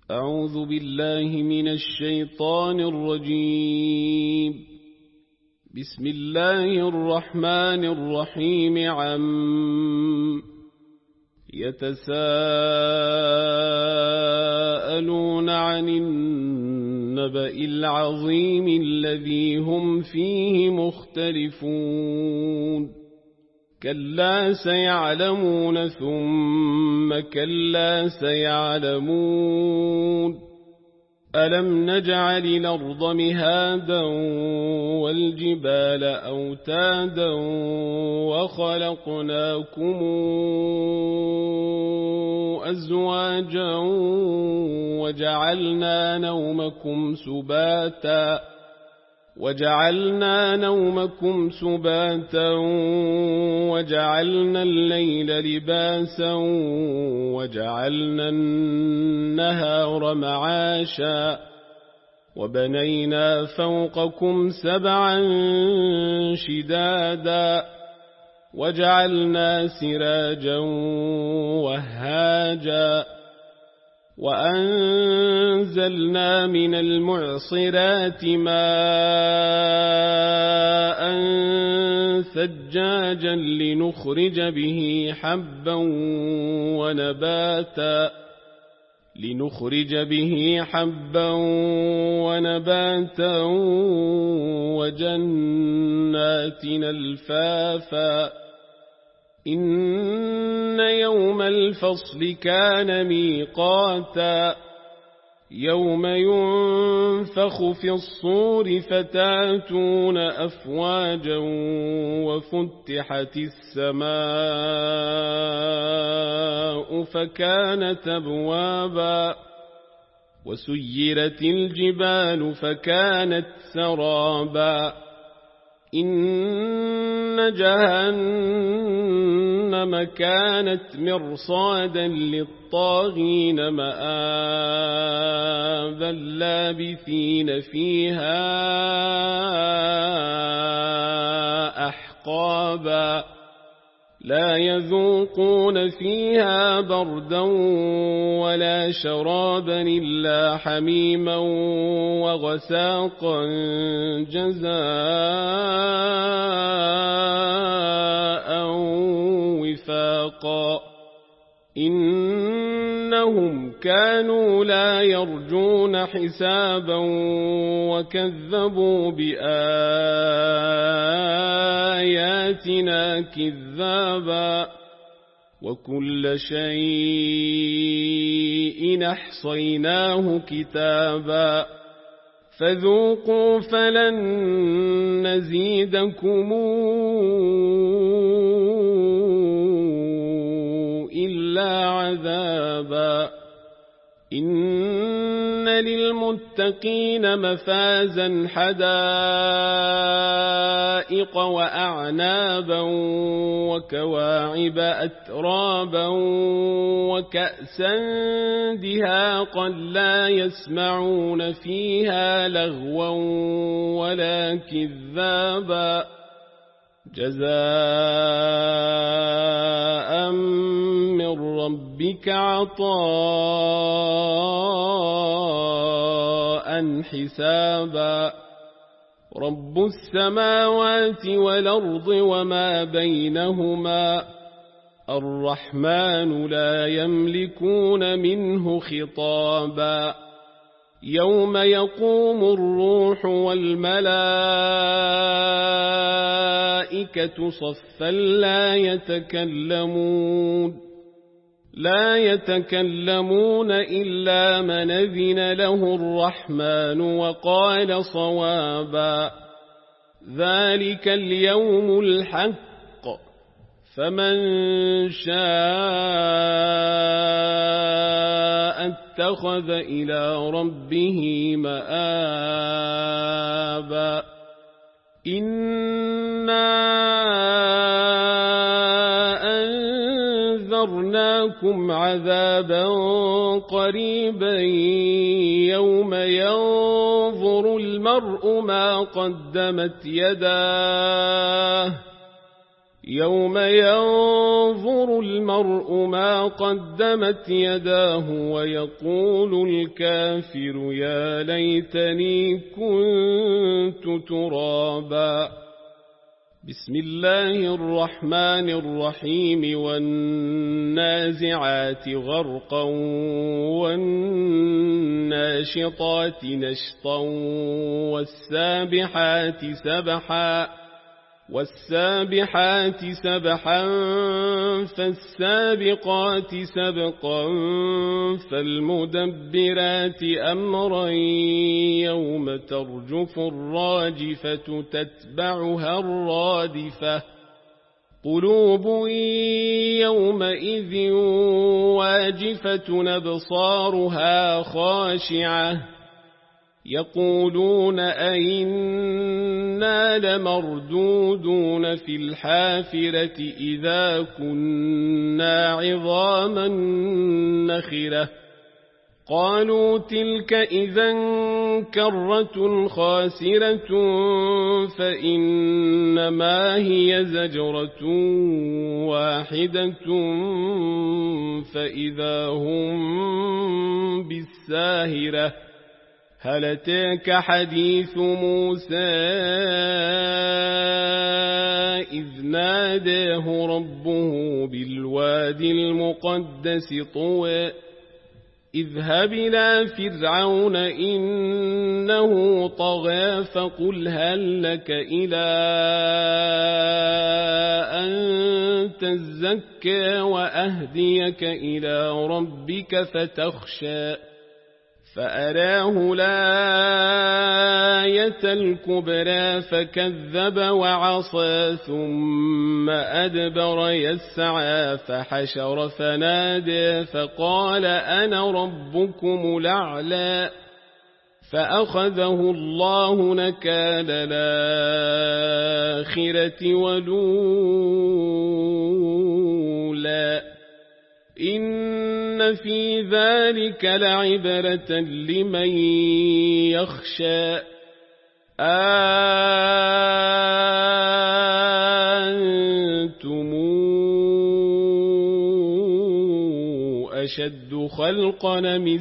أعوذ بالله من الشيطان الرجيم. بسم الله الرحمن الرحيم. يتساءلون عن النبأ العظيم الذي هم فيه مختلفون. كلا سيعلمون ثم كلا سيعلمون. ألم نجعل الأرض مهادا والجبال أوتادا وخلقناكم أزواجا وجعلنا نومكم سباتا وجعلنا الليل لباسا وجعلنا النهار معاشا وبنينا فوقكم سبعا شدادا وجعلنا سراجا وهاجا وأنزلنا من المعصرات ماء ثجاجا لنخرج به حبا ونباتا وجنات ألفافا. إن يوم الفصل كان ميقاتا. يوم ينفخ في الصور فتاتون أفواجا وفتحت السماء فكانت أبوابا وسيرت الجبال فكانت سرابا. إن جهنم كانت مرصادا للطاغين مآبا لابثين فيها أحقابا. لا يذوقون فيها بردا ولا شرابا إلا حميما وغساقا جزاء وفاقا. إنهم كانوا لا يرجون حسابا وكذبوا بآياتنا كذابا. وكل شيء أحصيناه كتابا. فذوقوا فلن نزيدكم إلا عذابا. إن للمتقين مفازا حدائق وأعنابا وكواعب أترابا وكأسا دهاقا لا يسمعون فيها لغوا ولا كذابا. جزاء من ربك عطاء حسابا. رب السماوات والأرض وما بينهما الرحمن لا يملكون منه خطابا. يوم يقوم الروح والملائكة صفا لا يتكلمون إلا من أذن له الرحمن وقال صوابا. ذلك اليوم الحق فمن شاء اتخذ إلى ربه مآبا. إنا أنذرناكم عذابا قريبا يوم ينظر المرء ما قدمت يداه يوم ينظر المرء ما قدمت يداه ويقول الكافر يا ليتني كنت ترابا. بسم الله الرحمن الرحيم والنازعات غرقا والناشطات نشطا والسابحات سبحا فالسابقات سبقا فالمدبرات أمرا يوم ترجف الراجفة تتبعها الرادفة قلوب يومئذ واجفة أبصارها خاشعة يقولون أئنا لمردودون في الحافرة إذا كنا عظاما نخرة قالوا تلك إذا كرة خاسرة فإنما هي زجرة واحدة فإذا هم بالساهرة هل أتاك حديث موسى إذ ناداه ربه بالوادي المقدس طوى اذهب إلى فرعون إنه طغى فقل هل لك إلى أن تزكى وأهديك إلى ربك فتخشى فأراه الآية الكبرى فكذب وعصى ثم أدبر يسعى فحشر فنادى فقال أنا ربكم الأعلى فأخذه الله نكال الآخرة والأولى إن في ذلك لعبرة لمن يخشى أنتم أشد خلقا من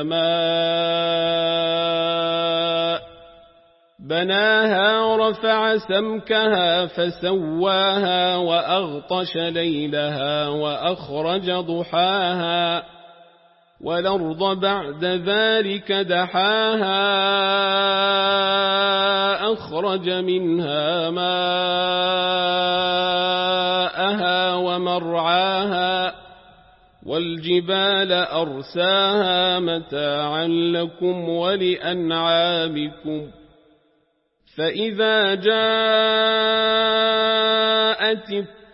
السماء بناها رفع سمكها فسواها وأغطش ليلها وأخرج ضحاها والأرض بعد ذلك دحاها أخرج منها ماءها ومرعاها والجبال أرساها متاعا لكم ولأنعامكم فإذا جاءت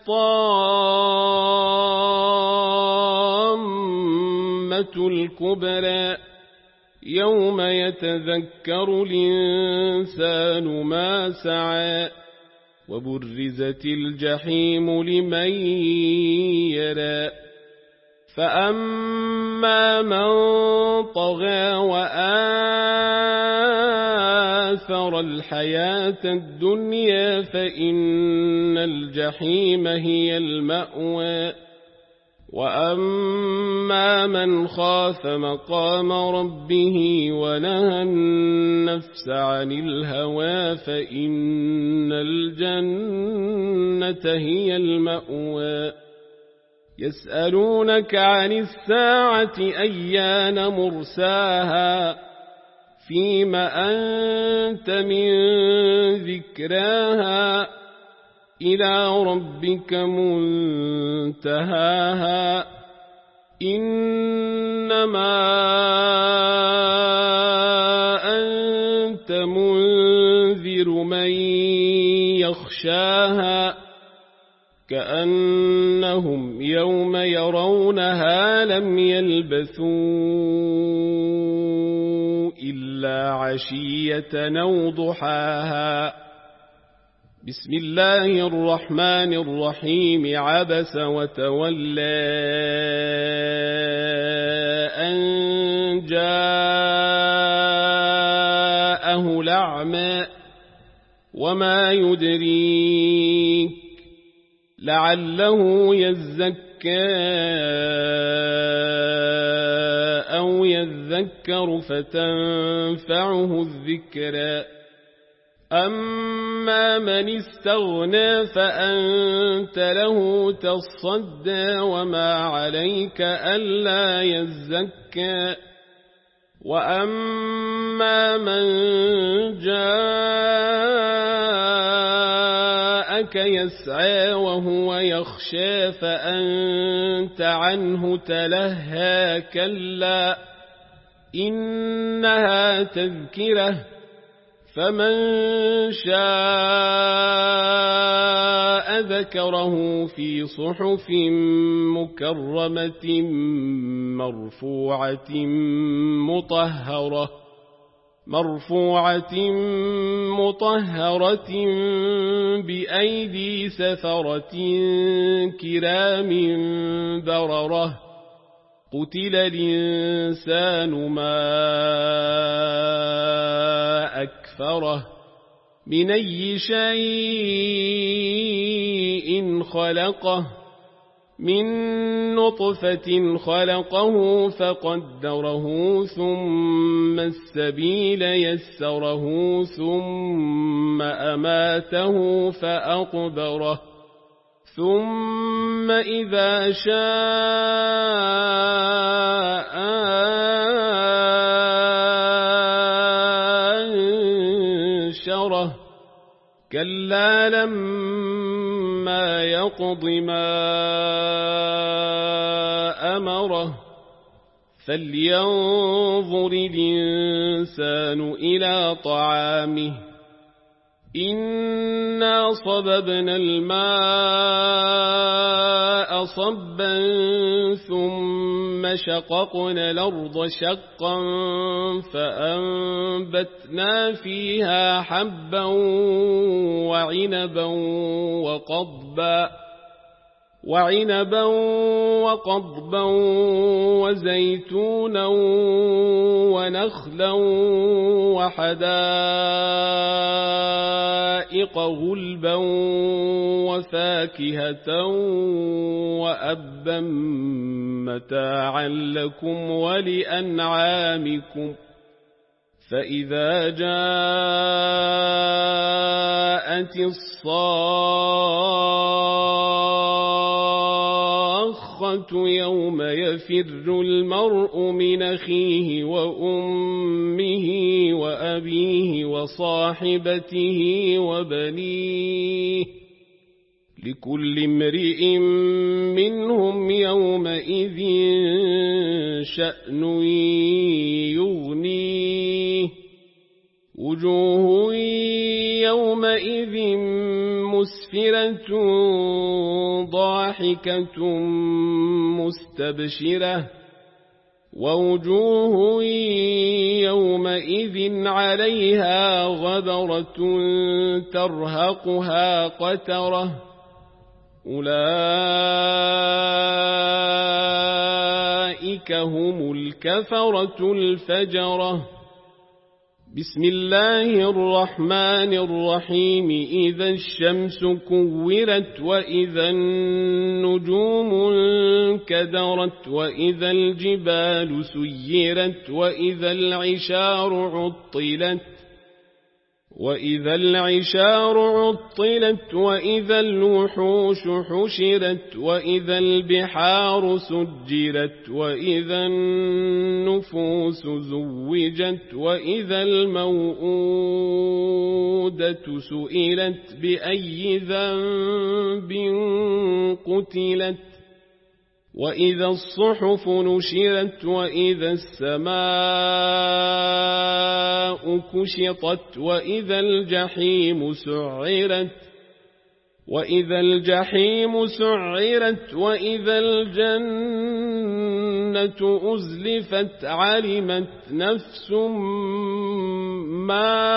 الطامة الكبرى يوم يتذكر الإنسان ما سعى وبرزت الجحيم لمن يرى فأما من طغى وآثر الحياة الدنيا فإن الجحيم هي المأوى وأما من خاف مقام ربه ونهى النفس عن الهوى فإن الجنة هي المأوى يسألونك عن الساعة أيان مرساها فيم أنت من ذكراها إلى ربك منتهاها إنما أنت منذر من يخشاها كأنهم يوم يرونها لم يلبثوا إلا عشية أو ضحاها بسم الله الرحمن الرحيم عبس وتولى أن جاءه الأعمى وما يدريك لعله يزكى أو يذكر فتنفعه الذكرى أما من استغنى فأنت له تصدى وما عليك ألا يزكى وأما من جاءك يسعى وهو يخشى فأنت عنه تلهى كلا إنها تذكرة فمن شاء ذكره في صحف مكرمة مرفوعة مطهرة بأيدي سفرة كرام بررة قتل الإنسان ما أكفره من أي شيء خلقه من نطفة خلقه فقدره ثم السبيل يسره ثم أماته فأقبره ثم إذا شاء أنشره كلا لما يقض ما أمره فلينظر الإنسان إلى طعامه إنا صببنا الماء صبا ثم شققنا الأرض شقا فأنبتنا فيها حبا وعنبا وقضبا وزيتونا ونخلا وحدائق غلبا وفاكهة وأبا متاعا لكم ولأنعامكم فإذا جاءت الصاخة يوم يفر المرء من أخيه وأمه وأبيه وصاحبته وبنيه لكل امرئ منهم يومئذ شأن يغنيه وجوه يومئذ مسفرة ضاحكة مستبشرة ووجوه يومئذ عليها غبرة ترهقها قترة أولئك هم الكفرة الفجرة بسم الله الرحمن الرحيم إذا الشمس كورت وإذا النجوم انكدرت وإذا الجبال سيرت وإذا العشار عطلت وإذا الوحوش حشرت وإذا البحار سجرت وإذا النفوس زوجت وإذا الموءودة سئلت بأي ذنب قتلت وإذا الصحف نشرت وإذا السماء كشطت وإذا الجحيم سعرت وإذا الجنة أزلفت علمت نفس ما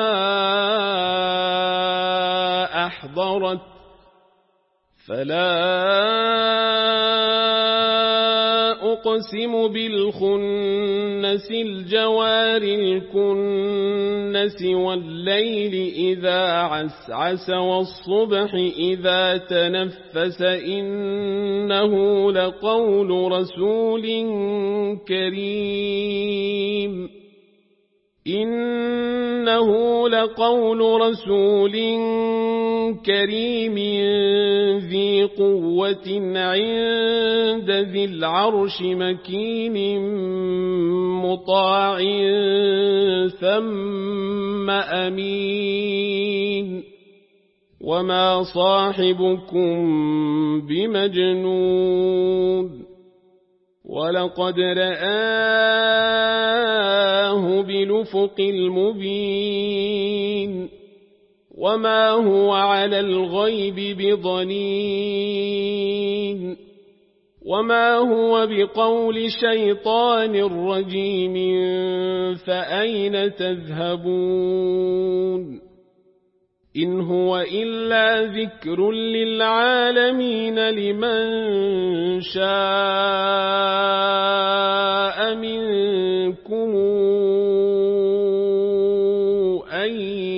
أحضرت فلا أقسم بالخنس الخنس الجوار الكنس والليل إذا عسعس والصبح إذا تنفس إنه لقول رسول كريم ذي قوة عند ذي العرش مكين مطاع ثم أمين وما صاحبكم بمجنون ولقد رآه بالأفق المبين وما هو على الغيب بضنين وما هو بقول شيطان رجيم فأين تذهبون إن هو إلا ذكر للعالمين لمن شاء منكم أن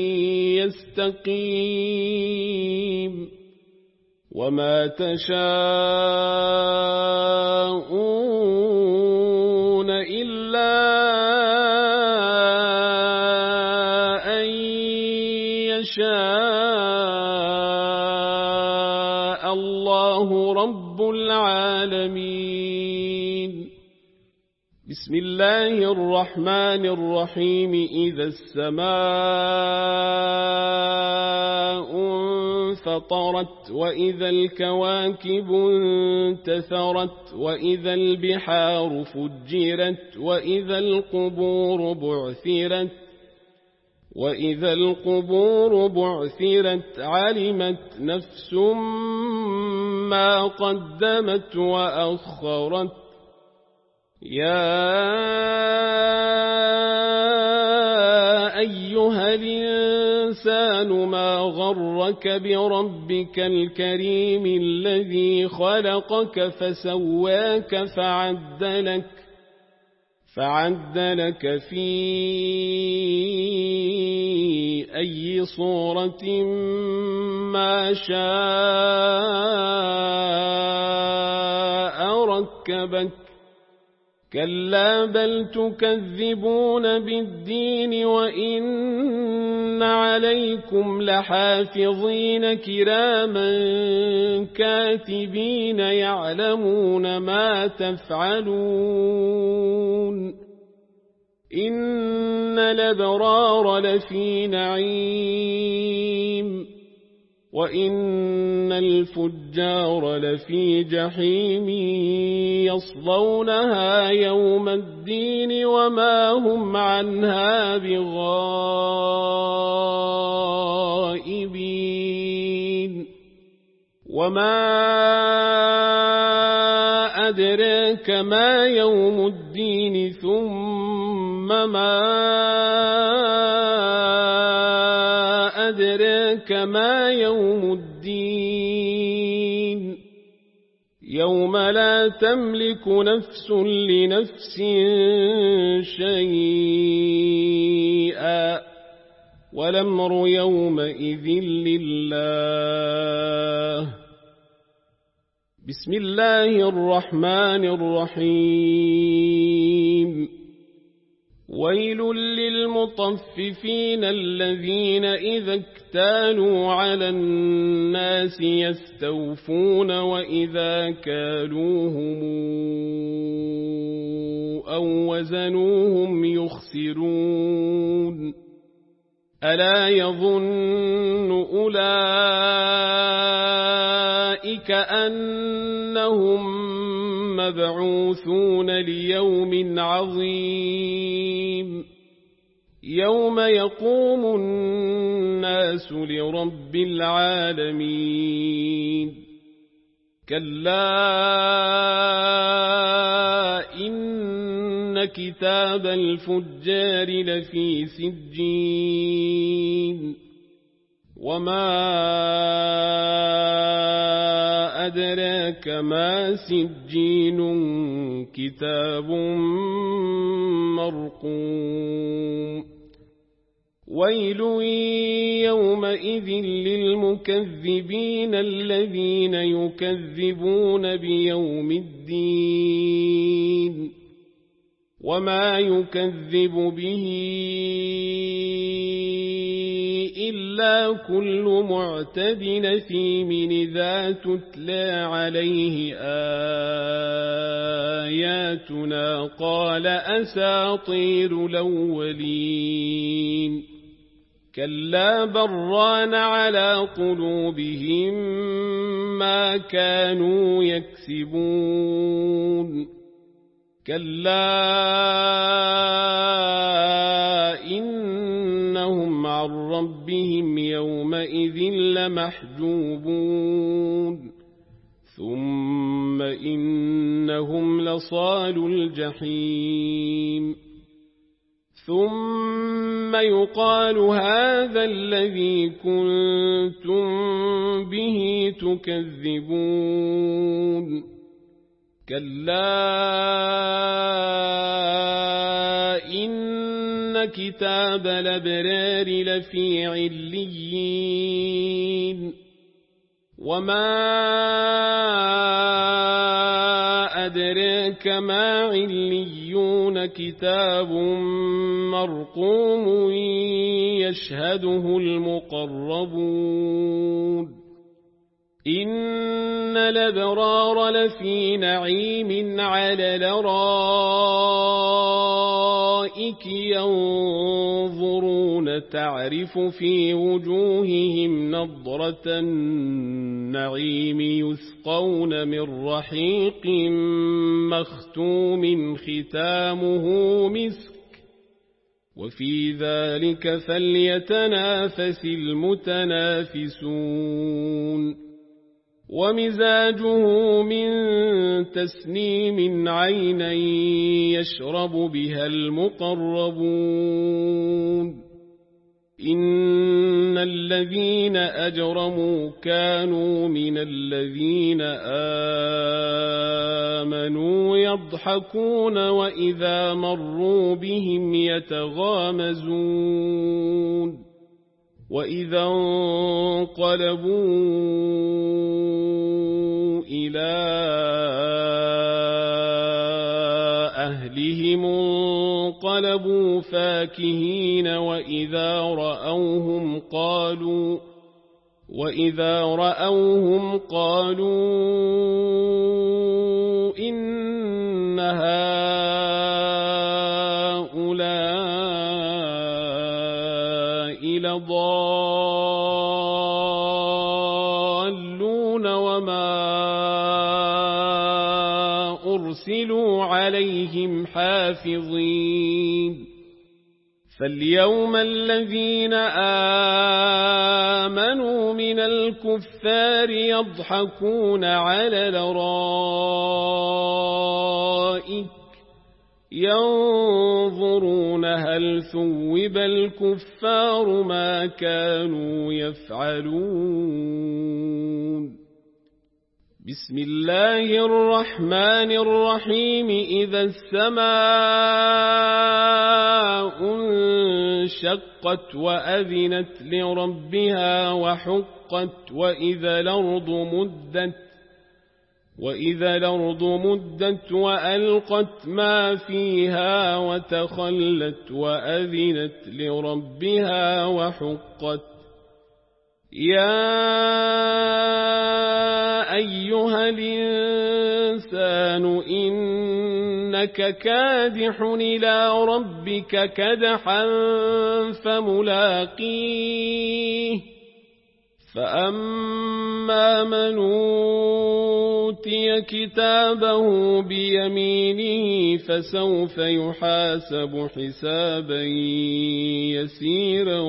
يستقيم وما تشاءون إلا أن يشاء الله رب العالمين بسم الله الرحمن الرحيم إذا السماء انفطرت وإذا الكواكب انتثرت وإذا البحار فجرت وإذا القبور بعثرت علمت نفس ما قدمت وأخرت يا أيها الإنسان ما غرك بربك الكريم الذي خلقك فسواك فعدلك في أي صورة ما شاء ركبك كلا بل تكذبون بالدين وإن عليكم لحافظين كراما كاتبين يعلمون ما تفعلون إن الأبرار لفي نعيم وإن الفجار لفي جحيم يصلونها يوم الدين وما هم عنها بغائبين وما أدراك ما يوم الدين ثم ما أدراك ما يوم الدين يوم لا تملك نفس لنفس شيئا والأمر يومئذ لله بسم الله الرحمن الرحيم ويل للمطففين الذين إذا اكتالوا على الناس يستوفون وإذا كالوهم أو وزنوهم يخسرون ألا يظن أولئك أنهم مبعوثون ليوم عظيم يوم يقوم الناس لرب العالمين كلا إن كتاب الفجار لفي سجين وما أدراك ما سجين كتاب مرقوم ويل يومئذ للمكذبين الذين يكذبون بيوم الدين وما يكذب به إلا كل معتد أثيم إذا تتلى عليه آياتنا قال أساطير الأولين كلا بران على قلوبهم ما كانوا يكسبون كلا إنهم عن ربهم يومئذ لمحجوبون ثم إنهم لصالو الجحيم ثم يقال هذا الذي كنتم به تكذبون كلا إن كتاب الأبرار لفي عليين وما أدراك ما عليون كتاب مرقوم يشهده المقربون إن الأبرار لفي نعيم على الأرائك ينظرون تعرف في وجوههم نضرة النعيم يسقون من رحيق مختوم ختامه مسك وفي ذلك فليتنافس المتنافسون ومزاجه من تسنيم عينا يشرب بها المقربون إن الذين أجرموا كانوا من الذين آمنوا يضحكون وإذا مروا بهم يتغامزون وإذا انقلبوا إلى أهلهم انقلبوا فاكهين وإذا رأوهم قالوا إن هؤلاء لضالون وما أرسلوا عليهم حافظين فاليوم الذين آمنوا من الكفار يضحكون على الأرائك ينظرون هل ثوب الكفار ما كانوا يفعلون بسم الله الرحمن الرحيم إذا السماء انشقت وأذنت لربها وحقت وإذا الأرض مدت وألقت ما فيها وتخلت وأذنت لربها وحقت يا أيها الإنسان إنك كادح إلى ربك كدحا فملاقيه فأما من أوتي كتابه بيمينه فسوف يحاسب حسابا يسيرا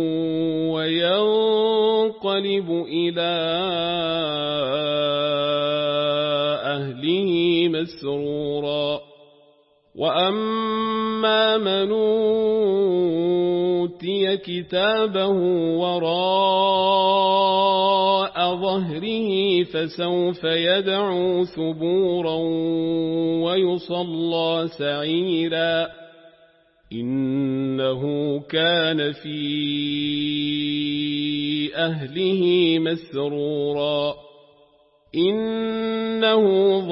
وينقلب إلى أهله مسرورا وأما من أوتي كتابه وراء ظهره فسوف يدعو ثبورا ويصلى سعيرا إنه كان في أهله مسرورا إنه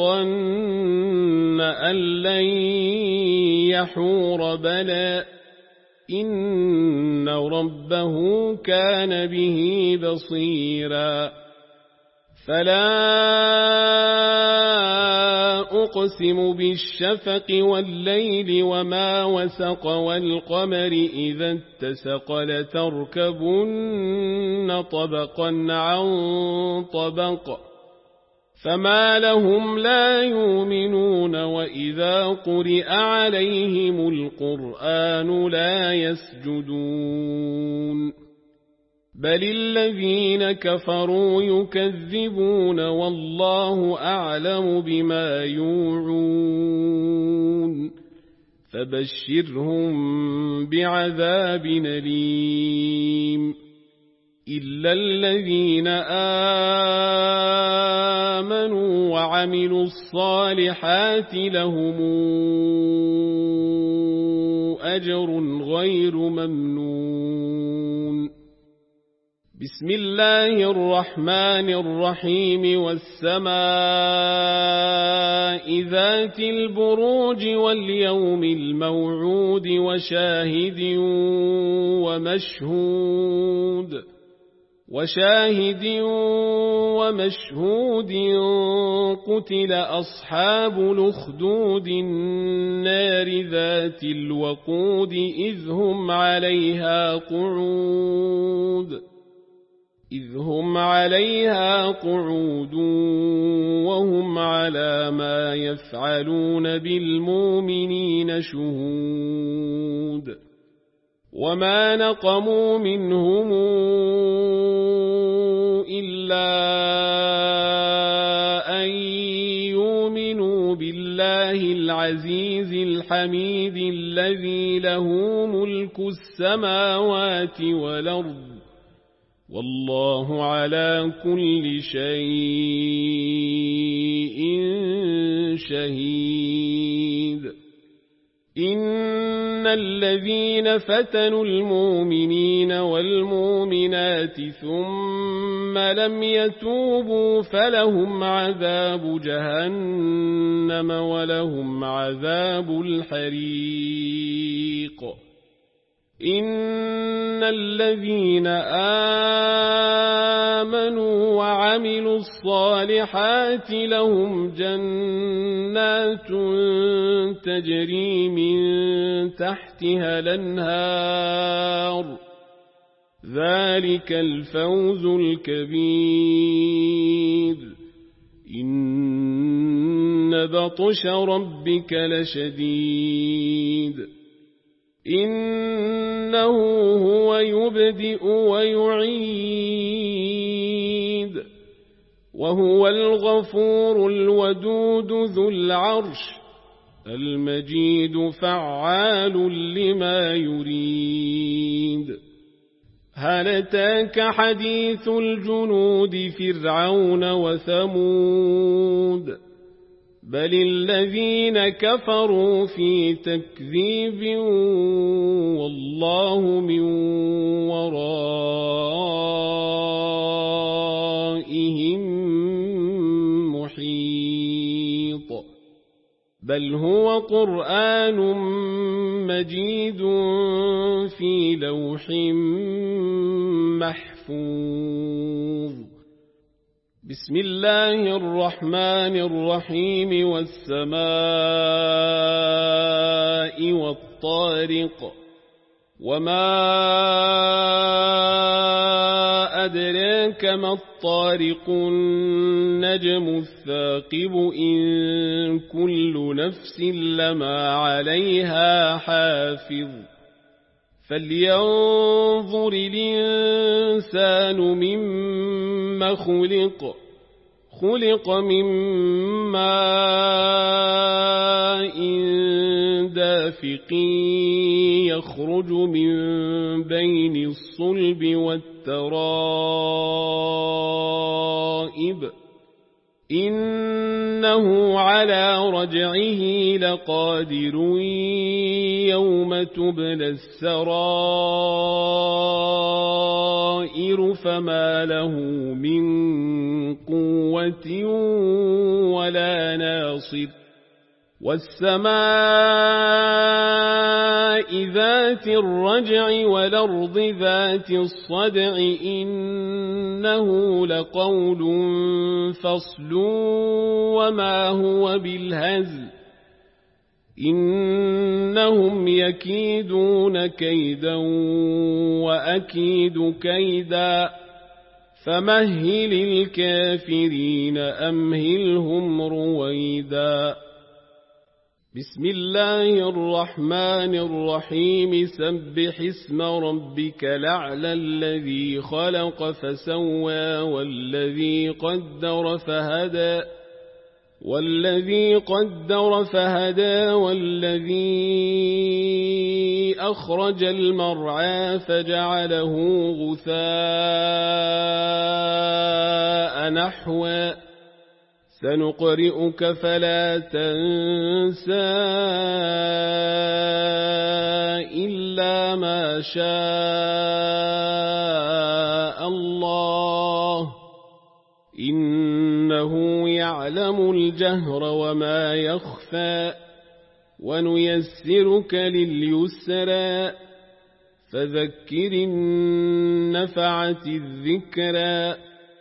ظن أن لن يحور بلى إن ربه كان به بصيرا فلا أقسم بالشفق والليل وما وسق والقمر إذا اتسق لتركبن طبقا عن طبق فما لهم لا يؤمنون وإذا قرئ عليهم القرآن لا يسجدون بل الذين كفروا يكذبون والله أعلم بما يوعون فبشرهم بعذاب أليم إلا الذين آمنوا وعملوا الصالحات لهم أجر غير ممنون بسم الله الرحمن الرحيم والسماء ذات البروج واليوم الموعود وشاهد ومشهود قتل أصحاب الأخدود النار ذات الوقود إذ هم عليها قعود وهم على ما يفعلون بالمؤمنين شهود وما نقموا منهم إلا أن يؤمنوا بالله العزيز الحميد الذي له ملك السماوات والأرض والله على كل شيء شهيد إن الذين فتنوا المؤمنين والمؤمنات ثم لم يتوبوا فلهم عذاب جهنم ولهم عذاب الحريق إن الذين آمنوا وعملوا الصالحات لهم جنات تجري من تحتها الأنهار ذلك الفوز الكبير إن بطش ربك لشديد إنه هو يبدئ ويعيد وهو الغفور الودود ذو العرش المجيد فعال لما يريد هل أتاك حديث الجنود فرعون وثمود بل الذين كفروا في تكذيب والله من ورائهم محيط بل هو قرآن مجيد في لوح محفوظ بسم الله الرحمن الرحيم والسماء والطارق وما أدراك ما الطارق النجم الثاقب إن كل نفس لما عليها حافظ فلينظر الإنسان مما خلق من ماء دافق يخرج من بين الصلب والترائب إنه على رجعه لقادر يوم تبلى السرائر فما له من قوة ولا ناصر والسماء ذات الرجع والأرض ذات الصدع إنه لقول فصل وما هو بالهزل إنهم يكيدون كيدا وأكيد كيدا فمهل الكافرين أمهلهم رويدا بسم الله الرحمن الرحيم سبح اسم ربك الأعلى الذي خلق فسوى والذي قدر فهدى والذي أخرج المرعى فجعله غثاء نحوا سنقرئك فلا تنسى إلا ما شاء الله إنه يعلم الجهر وما يخفى ونيسرك لليسرى فذكر النفعة الذكرى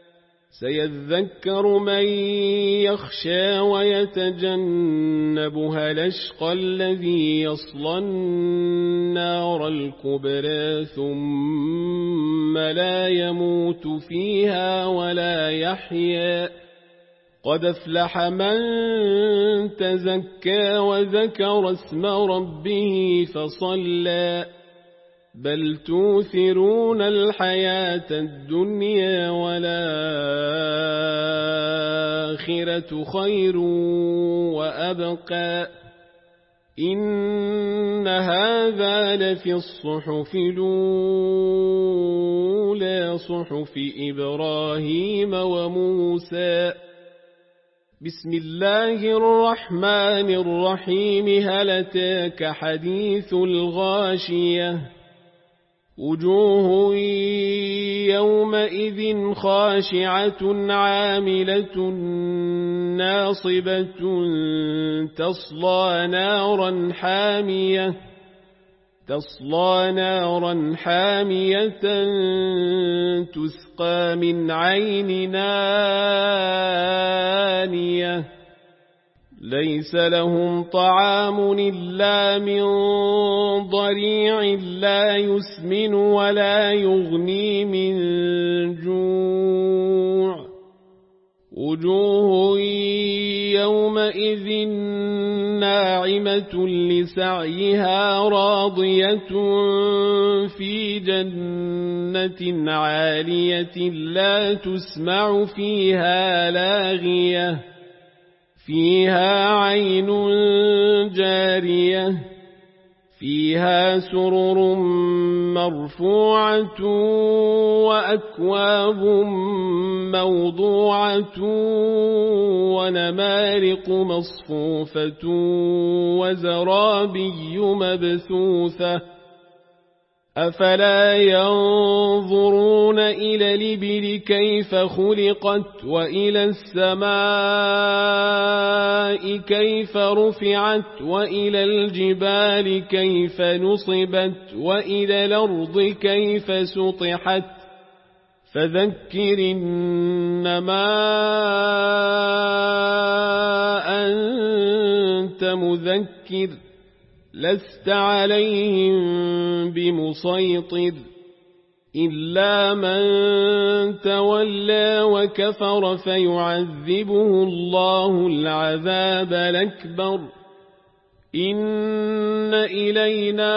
سيذكر من يخشى ويتجنبها الأشقى الذي يصلى النار الكبرى ثم لا يموت فيها ولا يحيا قد أفلح من تزكى وذكر اسم ربه فصلى بل توثرون الحياة الدنيا والآخرة خير وأبقى إن هذا لفي الصحف الأولى صحف إبراهيم وموسى بسم الله الرحمن الرحيم هل أتاك حديث الغاشية وجوه يومئذ خاشعة عاملة ناصبة تصلى نارا حامية تسقى من عين آنية ليس لهم طعام إلا من ضريع لا يسمن ولا يغني من جوع وجوه يومئذ ناعمة لسعيها راضية في جنة عالية لا تسمع فيها لاغية فيها عين جارية فيها سرر مرفوعة وأكواب موضوعة ونمارق مصفوفة وزرابي مبثوثة أفلا ينظرون إلى الإبل كيف خلقت وإلى السماء كيف رفعت وإلى الجبال كيف نصبت وإلى الأرض كيف سطحت فذكر إنما أنت مذكر لست عليهم بمسيطر إلا من تولى وكفر فيعذبه الله العذاب الأكبر إن إلينا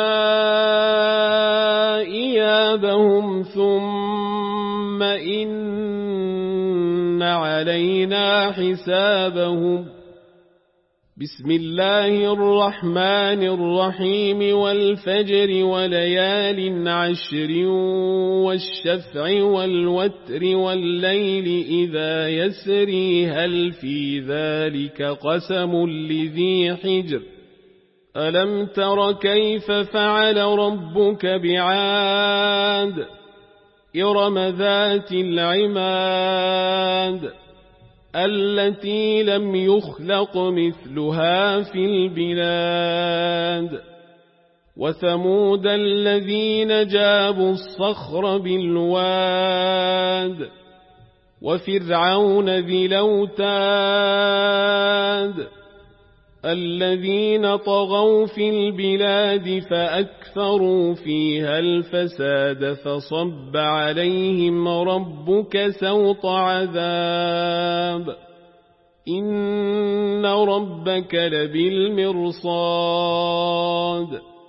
إيابهم ثم إن علينا حسابهم. بسم الله الرحمن الرحيم والفجر وليال عشر والشفع والوتر والليل إذا يسري هل في ذلك قسم لذي حجر ألم تر كيف فعل ربك بعاد إرم ذات العماد التي لم يخلق مثلها في البلاد وثمود الذين جابوا الصخر بالواد وفرعون ذي الأوتاد الذين طغوا في البلاد فأكثروا فيها الفساد فصب عليهم ربك سوط عذاب إن ربك لبالمرصاد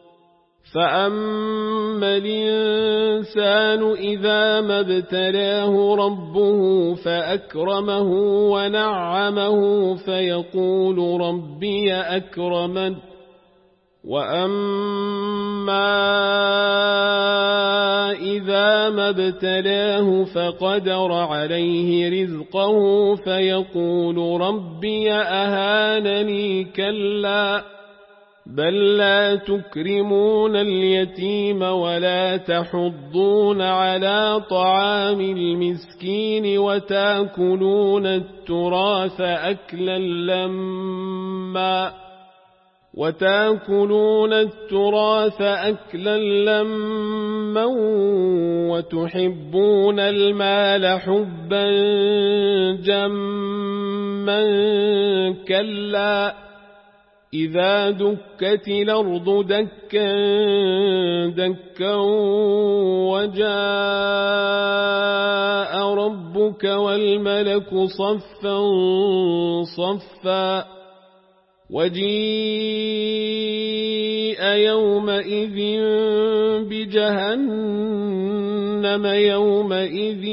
فأما الإنسان إذا ما ابتلاه ربه فأكرمه ونعمه فيقول ربي أكرمن وأما إذا ما ابتلاه فقدر عليه رزقه فيقول ربي أهانني كلا بل لا تكرمون اليتيم ولا تحضون على طعام المسكين وتأكلون التراث أكلا لما وتحبون المال حبا جما كلا إذا دكت الأرض دكا دكا وجاء ربك والملك صفا صفا وجيء يومئذ بجهنم يومئذ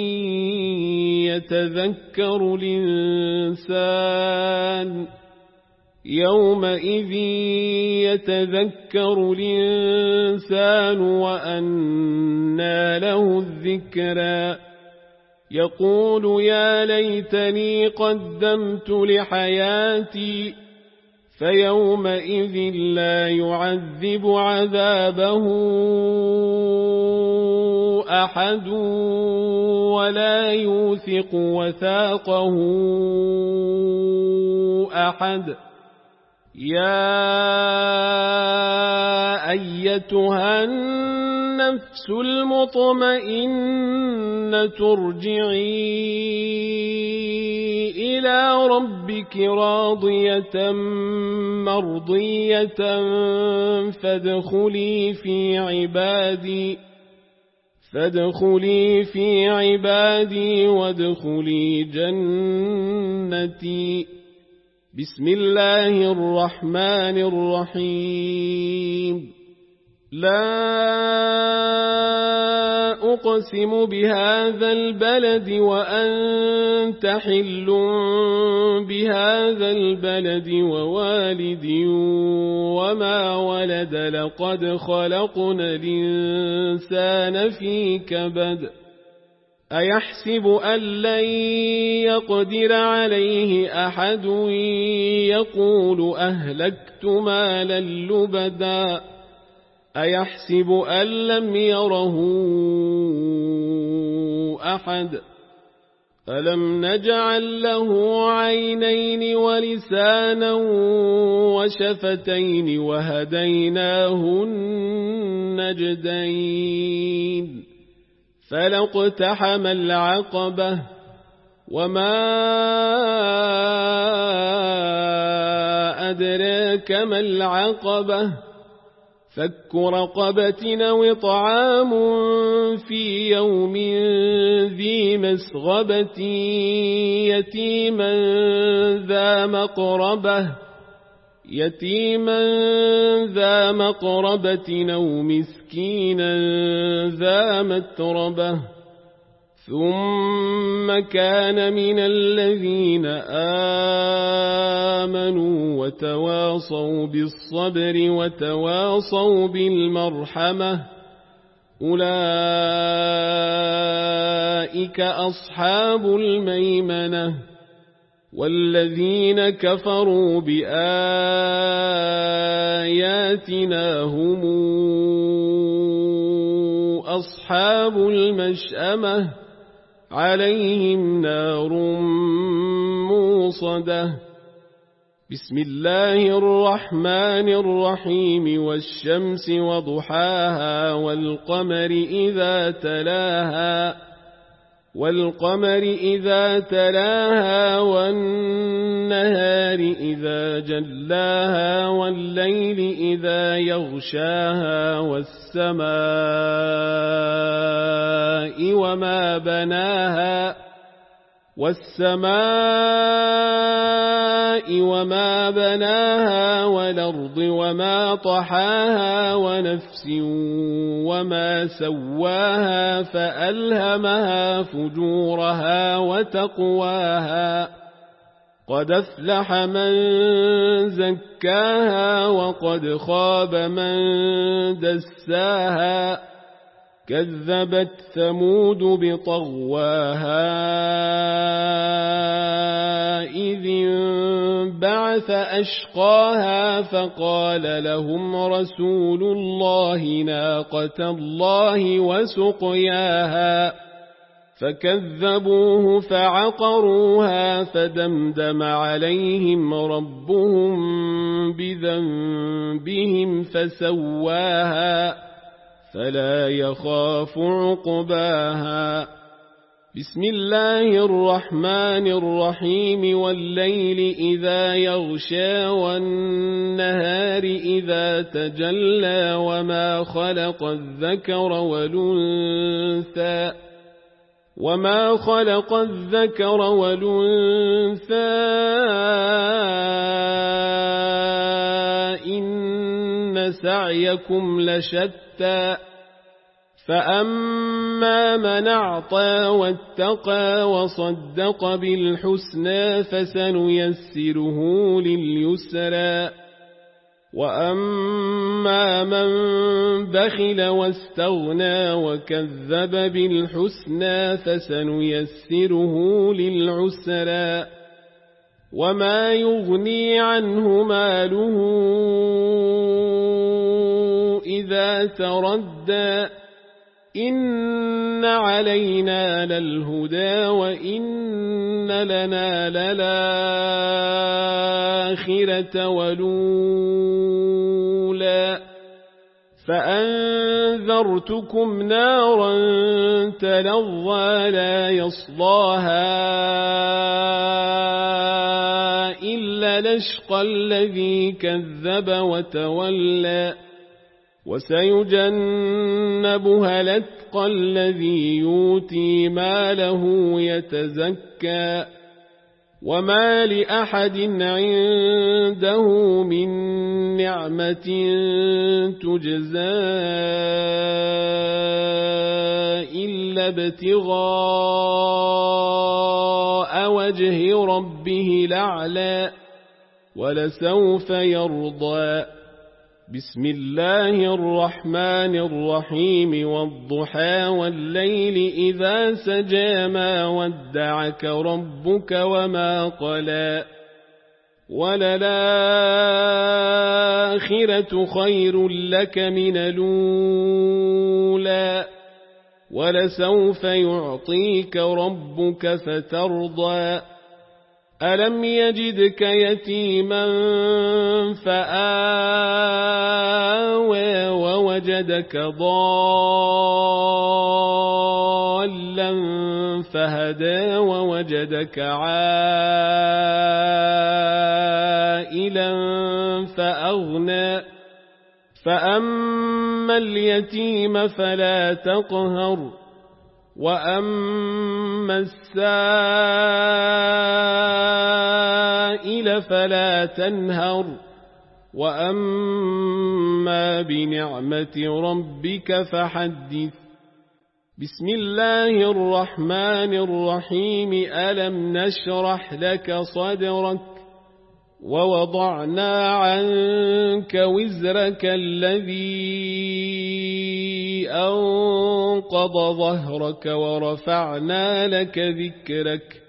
يتذكر الإنسان وأنى له الذكرى يقول يا ليتني قدمت لحياتي فيومئذ لا يعذب عذابه أحد ولا يوثق وثاقه أحد يا أيتها النفس المطمئنة ارجعي إلى ربك راضية مرضية فادخلي في عبادي وادخلي جنتي. بسم الله الرحمن الرحيم لا أقسم بهذا البلد وأنت حل بهذا البلد ووالد وما ولد لقد خلقنا الإنسان في كبد أيحسب أن لن يقدر عليه أحد يقول أهلكت مالا لبدا أيحسب أن لم يره أحد ألم نجعل له عينين ولسانا وشفتين وهديناه النجدين فلاقتحم العقبة وما أدراك ما العقبة فك رقبة أو إطعام في يوم ذي مسغبة يتيما ذا مقربة أو مسكينا ذا متربة ثم كان من الذين آمنوا وتواصوا بالصبر وتواصوا بالمرحمة أولئك أصحاب الميمنة والذين كفروا بآياتنا هم أصحاب المشأمة عليهم نار موصدة بسم الله الرحمن الرحيم والشمس وضحاها والقمر إذا تلاها والنهار إذا جلاها والليل إذا يغشاها والسماء وما بناها والأرض وما طحاها ونفس وما سواها فألهمها فجورها وتقواها قد أفلح من زكاها وقد خاب من دساها كذبت ثمود بطغواها إذ انبعث أشقاها فقال لهم رسول الله ناقة الله وسقياها فكذبوه فعقروها فدمدم عليهم ربهم بذنبهم فسواها فلا يخاف عقباها بسم الله الرحمن الرحيم والليل إذا يغشى والنهار إذا تجلى وما خلق الذكر والأنثى إن سعيكم لشتى فأما من أعطى واتقى وصدق بالحسنى فسنيسره لليسرى وأما من بخل واستغنى وكذب بالحسنى فسنيسره للعسرى وما يغني عنه ماله إذا تردى إن علينا للهدى وإن لنا للآخرة والأولى فأنذرتكم نارا تلظى لا يصلاها إلا الأشقى الذي كذب وتولى وسيجنبها الأتقى الذي يؤتي ماله يتزكى وما لأحد عنده من نعمة تجزى إلا ابتغاء وجه ربه الأعلى ولسوف يرضى بسم الله الرحمن الرحيم والضحى والليل إذا سجى ما ودعك ربك وما قلى وللآخرة خير لك من الأولى ولسوف يعطيك ربك فترضى ألم يجدك يتيما فآوى ووجدك ضالا فهدى ووجدك عائلا فأغنى فأما اليتيم فلا تقهر وأما السائل فلا تنهر وأما بنعمة ربك فحدث بسم الله الرحمن الرحيم ألم نشرح لك صدرك ووضعنا عنك وزرك الذي أنقض ظهرك ورفعنا لك ذكرك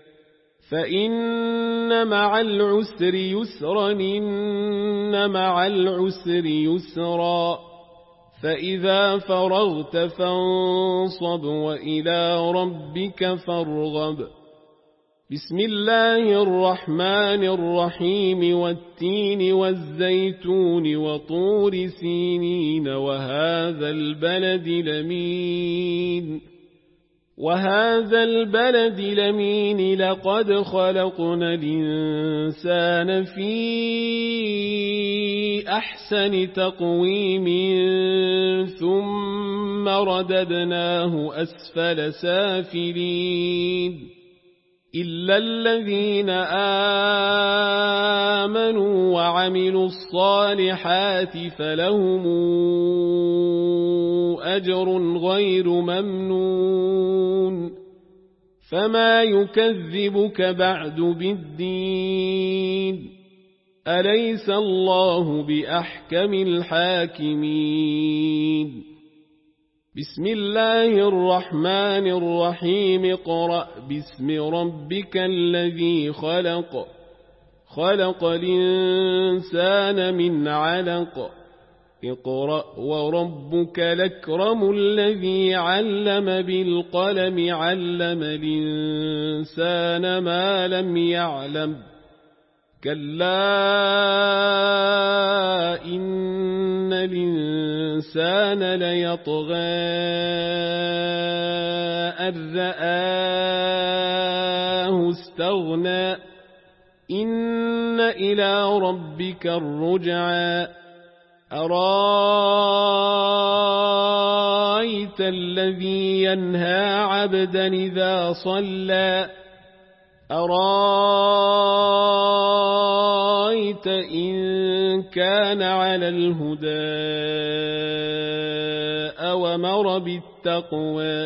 فإن مع العسر يسرا إن مع العسر يسرا فإذا فرغت فانصب وإلى ربك فارغب بسم الله الرحمن الرحيم والتين والزيتون وطور سينين وهذا البلد لمين لقد خلقنا الإنسان في أحسن تقويم ثم رددناه أسفل سافلين إلا الذين آمنوا وعملوا الصالحات فلهم أجر غير ممنون فما يكذبك بعد بالدين أليس الله بأحكم الحاكمين بسم الله الرحمن الرحيم اقرأ باسم ربك الذي خلق الإنسان من علق اقرأ وربك الأكرم الذي علم بالقلم علم الإنسان ما لم يعلم كلا إن الإنسان ليطغى أن رآه استغنى إن إلى ربك الرجعى أرأيت الذي ينهى عبدا إذا صلى أرأيت إن كان على الهدى أوامر بالتقوى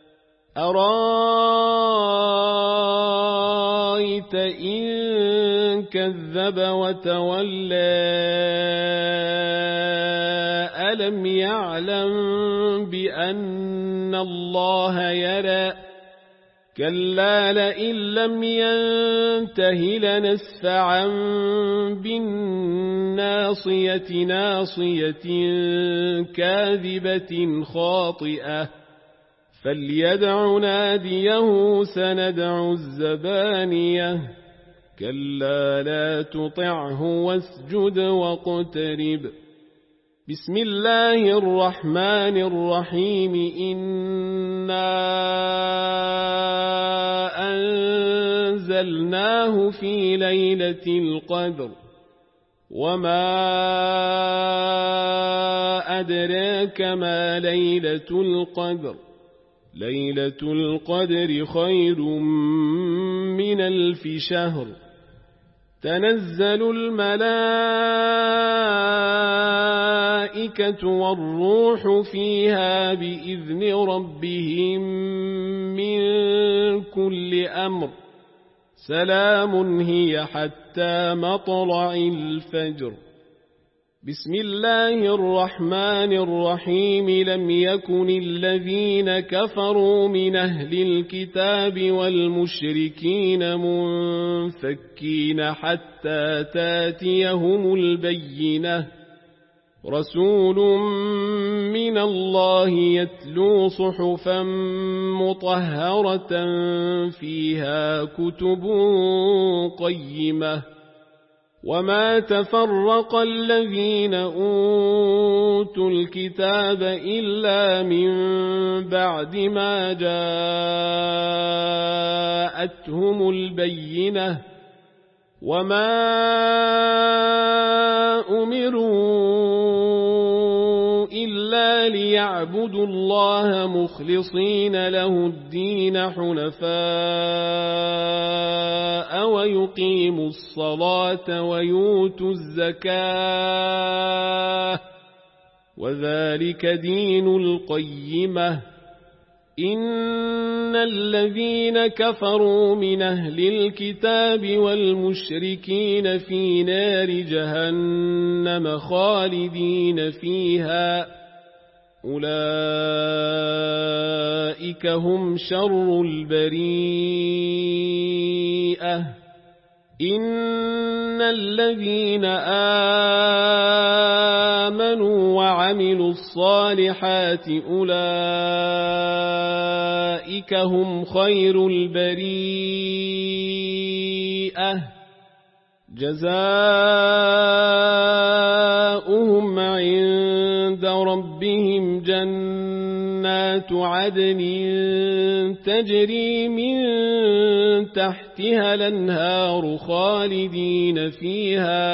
أرأيت إن كذب وتولى ألم يعلم بأن الله يرى كلا لئن لم ينته لنسفعا بالناصية ناصية كاذبة خاطئة فليدع ناديه سندع الزبانية كلا لا تطعه واسجد واقترب بسم الله الرحمن الرحيم إنا أنزلناه في ليلة القدر وما أدراك ما ليلة القدر ليلة القدر خير من 1000 شهر تنزل الملائكة والروح فيها بإذن ربهم من كل أمر سلام هي حتى مطلع الفجر بسم الله الرحمن الرحيم لم يكن الذين كفروا من أهل الكتاب والمشركين منفكين حتى تاتيهم البينة رسول من الله يتلو صحفا مطهرة فيها كتب قيمة وما تفرق الذين أوتوا الكتاب إلا من بعد ما جاءتهم البينة وما أمروا إلا ليعبدوا الله مخلصين له الدين حنفاء ويقيموا الصلاة ويؤتوا الزكاة وذلك دين القيمة إن الذين كفروا من أهل الكتاب والمشركين في نار جهنم خالدين فيها أولئك هم شر البريئة إن الذين آمنوا وعملوا الصالحات أولئك هم خير البريئة جزاؤهم عند ربهم جنات عدن تجري من تحتها الأنهار خالدين فيها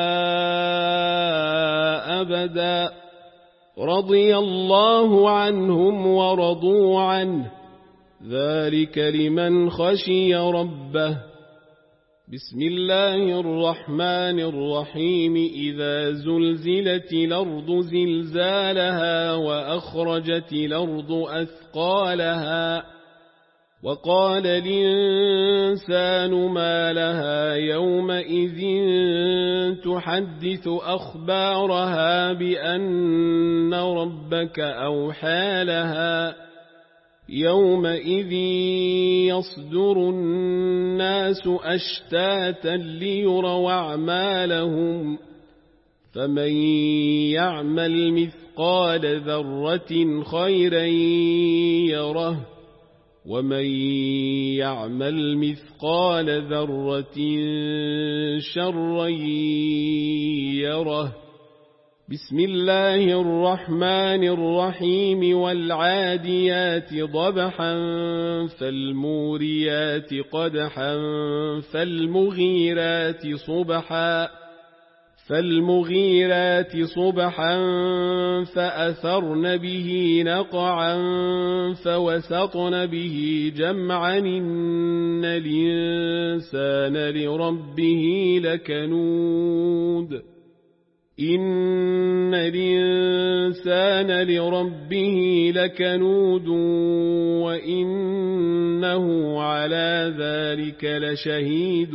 أبدا رضي الله عنهم ورضوا عنه ذلك لمن خشي ربه. بسم الله الرحمن الرحيم إذا زلزلت الأرض زلزالها وأخرجت الأرض أثقالها وقال الإنسان ما لها يومئذ تحدث أخبارها بأن ربك أوحى لها يومئذ يصدر الناس أشتاتا ليروا أعمالهم فمن يعمل مثقال ذرة خيرا يره ومن يعمل مثقال ذرة شرا يره. بسم الله الرحمن الرحيم والعاديات ضبحا فالموريات قدحا فالمغيرات صبحا فأثرن به نقعا فوسطن به جمعا إن الإنسان لربه لكنود وإنه على ذلك لشهيد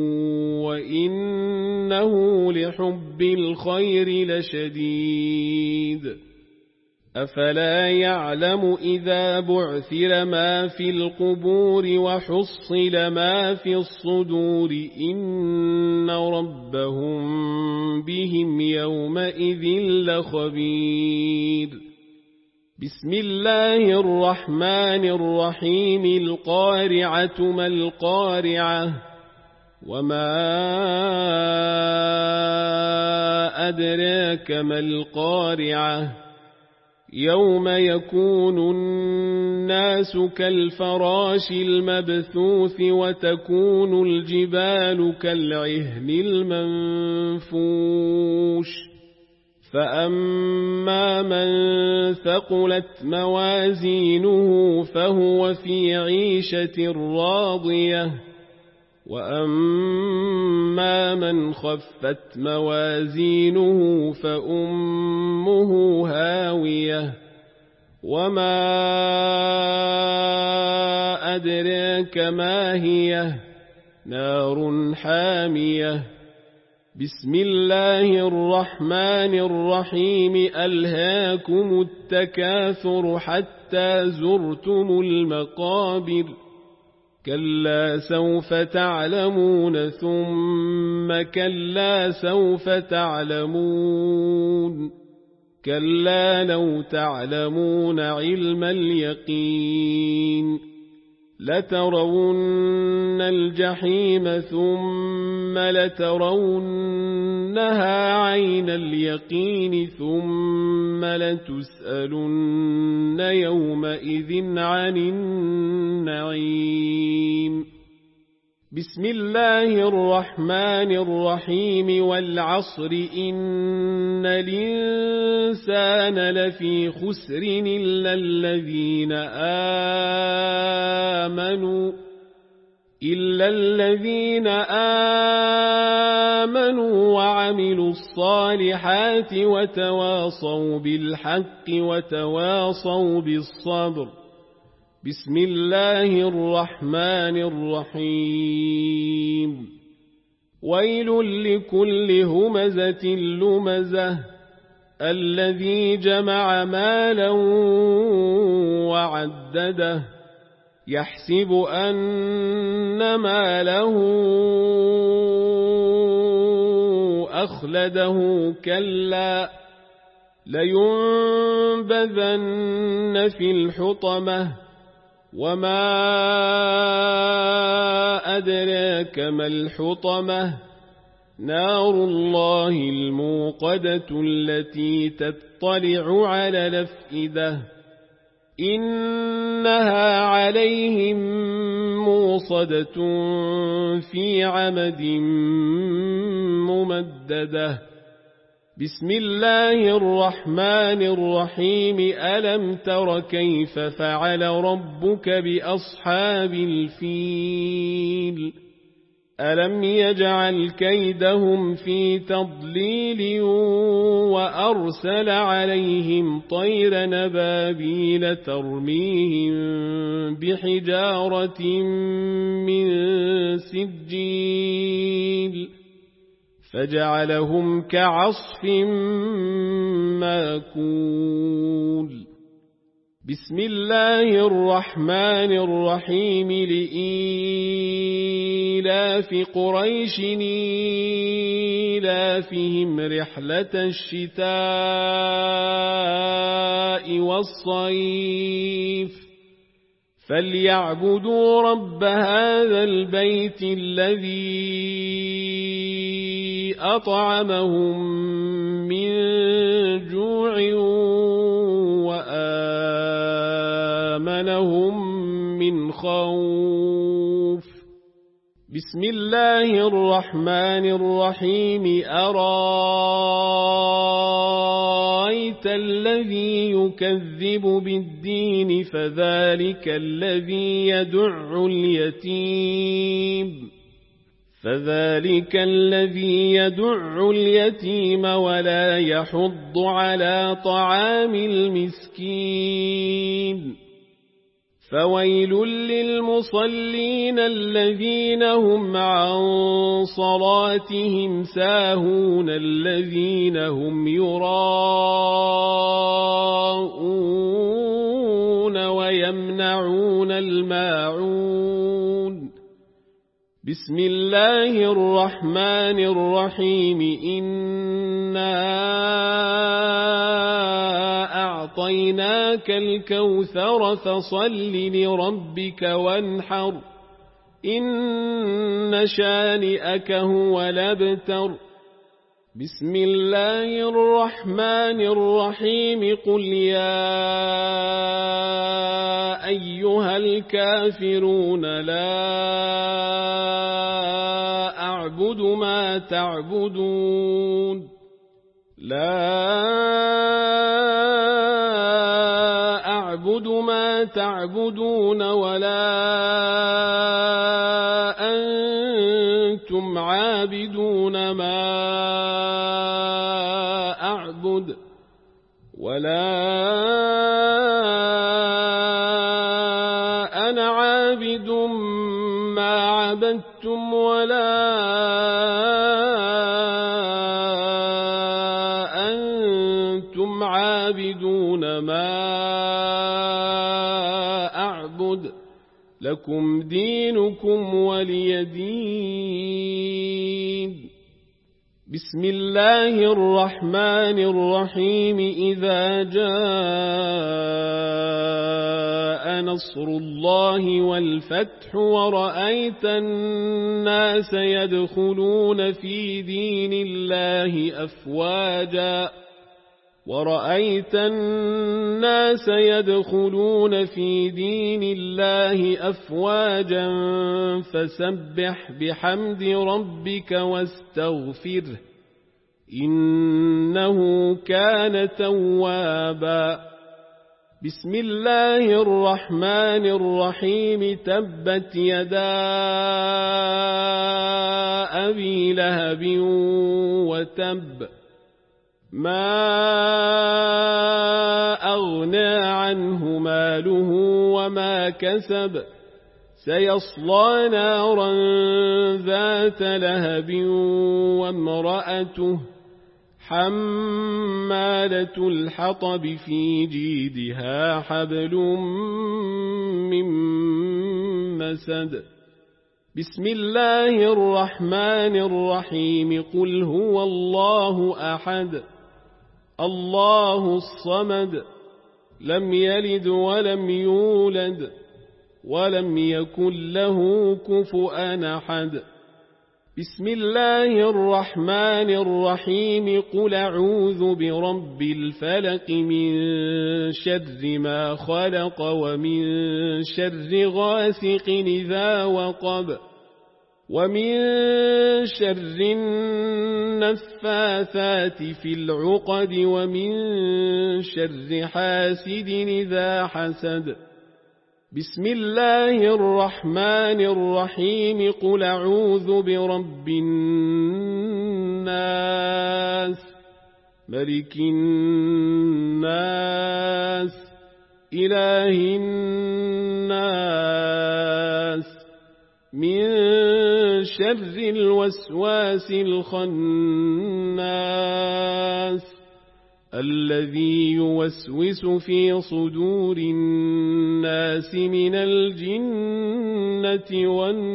وإنه لحب الخير لشديد. أفلا يعلم إذا بعثر ما في القبور وحصل ما في الصدور إن ربهم بهم يومئذ لخبير. بسم الله الرحمن الرحيم القارعة ما القارعة وما أدراك ما القارعة يوم يكون الناس كالفراش المبثوث وتكون الجبال كالعهن المنفوش فأما من ثقلت موازينه فهو في عيشة راضية وأما من خفت موازينه فأمه هاوية وما أدراك ما هي نار حامية. بسم الله الرحمن الرحيم ألهاكم التكاثر حتى زرتم المقابر كلا سوف تعلمون ثم كلا سوف تعلمون كلا لو تعلمون علم اليقين لترون الجحيم ثم لترونها عين اليقين ثم لتسألن يومئذ عن النعيم. بسم الله الرحمن الرحيم والعصر إن الإنسان لفي خسر إلا الذين آمنوا وعملوا الصالحات وتواصوا بالحق وتواصوا بالصبر بسم الله الرحمن الرحيم ويل لكل همزة لمزة الذي جمع مالا وعدده يحسب أن ماله أخلده كلا لينبذن في الحطمة وما أدراك ما الحطمة نار الله الموقدة التي تطلع على الأفئدة إنها عليهم موصدة في عمد ممددة بسم الله الرحمن الرحيم ألم تر كيف فعل ربك بأصحاب الفيل ألم يجعل كيدهم في تضليل وأرسل عليهم طير نبابيل ترميهم بحجارة من سجيل فجعلهم كعصف ماكول بسم الله الرحمن الرحيم لإيلاف قريش إيلافهم رحلة الشتاء والصيف فليعبدوا رب هذا البيت الذي أطعمهم من جوع وآمنهم من خوف بسم الله الرحمن الرحيم أرأيت الذي يكذب بالدين فذلك الذي يدع اليتيم ولا يحض على طعام المسكين فويل للمصلين الذين هم عن صلاتهم ساهون الذين هم يراءون ويمنعون الماعون بسم الله الرحمن الرحيم إنا أعطيناك الكوثر فصل لربك وانحر إن شانئك هو الأبتر بسم الله الرحمن الرحيم قل يا أيها الكافرون لا أعبد ما تعبدون ولا أنتم عابدون ما أعبد ولا أنا عابد ما عبدتم ولا أنتم عابدون ما أعبد لكم دينكم ولي دين بسم الله الرحمن الرحيم إذا جاء نصر الله والفتح ورأيت الناس يدخلون في دين الله أفواجا فسبح بحمد ربك واستغفره إنه كان توابا بسم الله الرحمن الرحيم تبت يدا أبي لهب وتب ما أغنى عنه ماله وما كسب سيصلى نارا ذات لهب وامرأته حمالة الحطب في جيدها حبل من مسد بسم الله الرحمن الرحيم قل هو الله أحد الله الصمد لم يلد ولم يولد ولم يكن له كفؤا أحد بسم الله الرحمن الرحيم قل أعوذ برب الفلق من شر ما خلق ومن شر غاسق إذا وقب ومن شر النفاثات في العقد ومن شر حاسد إذا حسد بسم الله الرحمن الرحيم قل أعوذ برب الناس ملك الناس إله الناس من شر الوسواس الخناس الذي يوسوس في صدور الناس من الجنة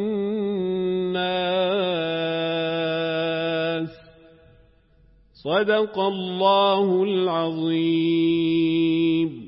والناس صدق الله العظيم.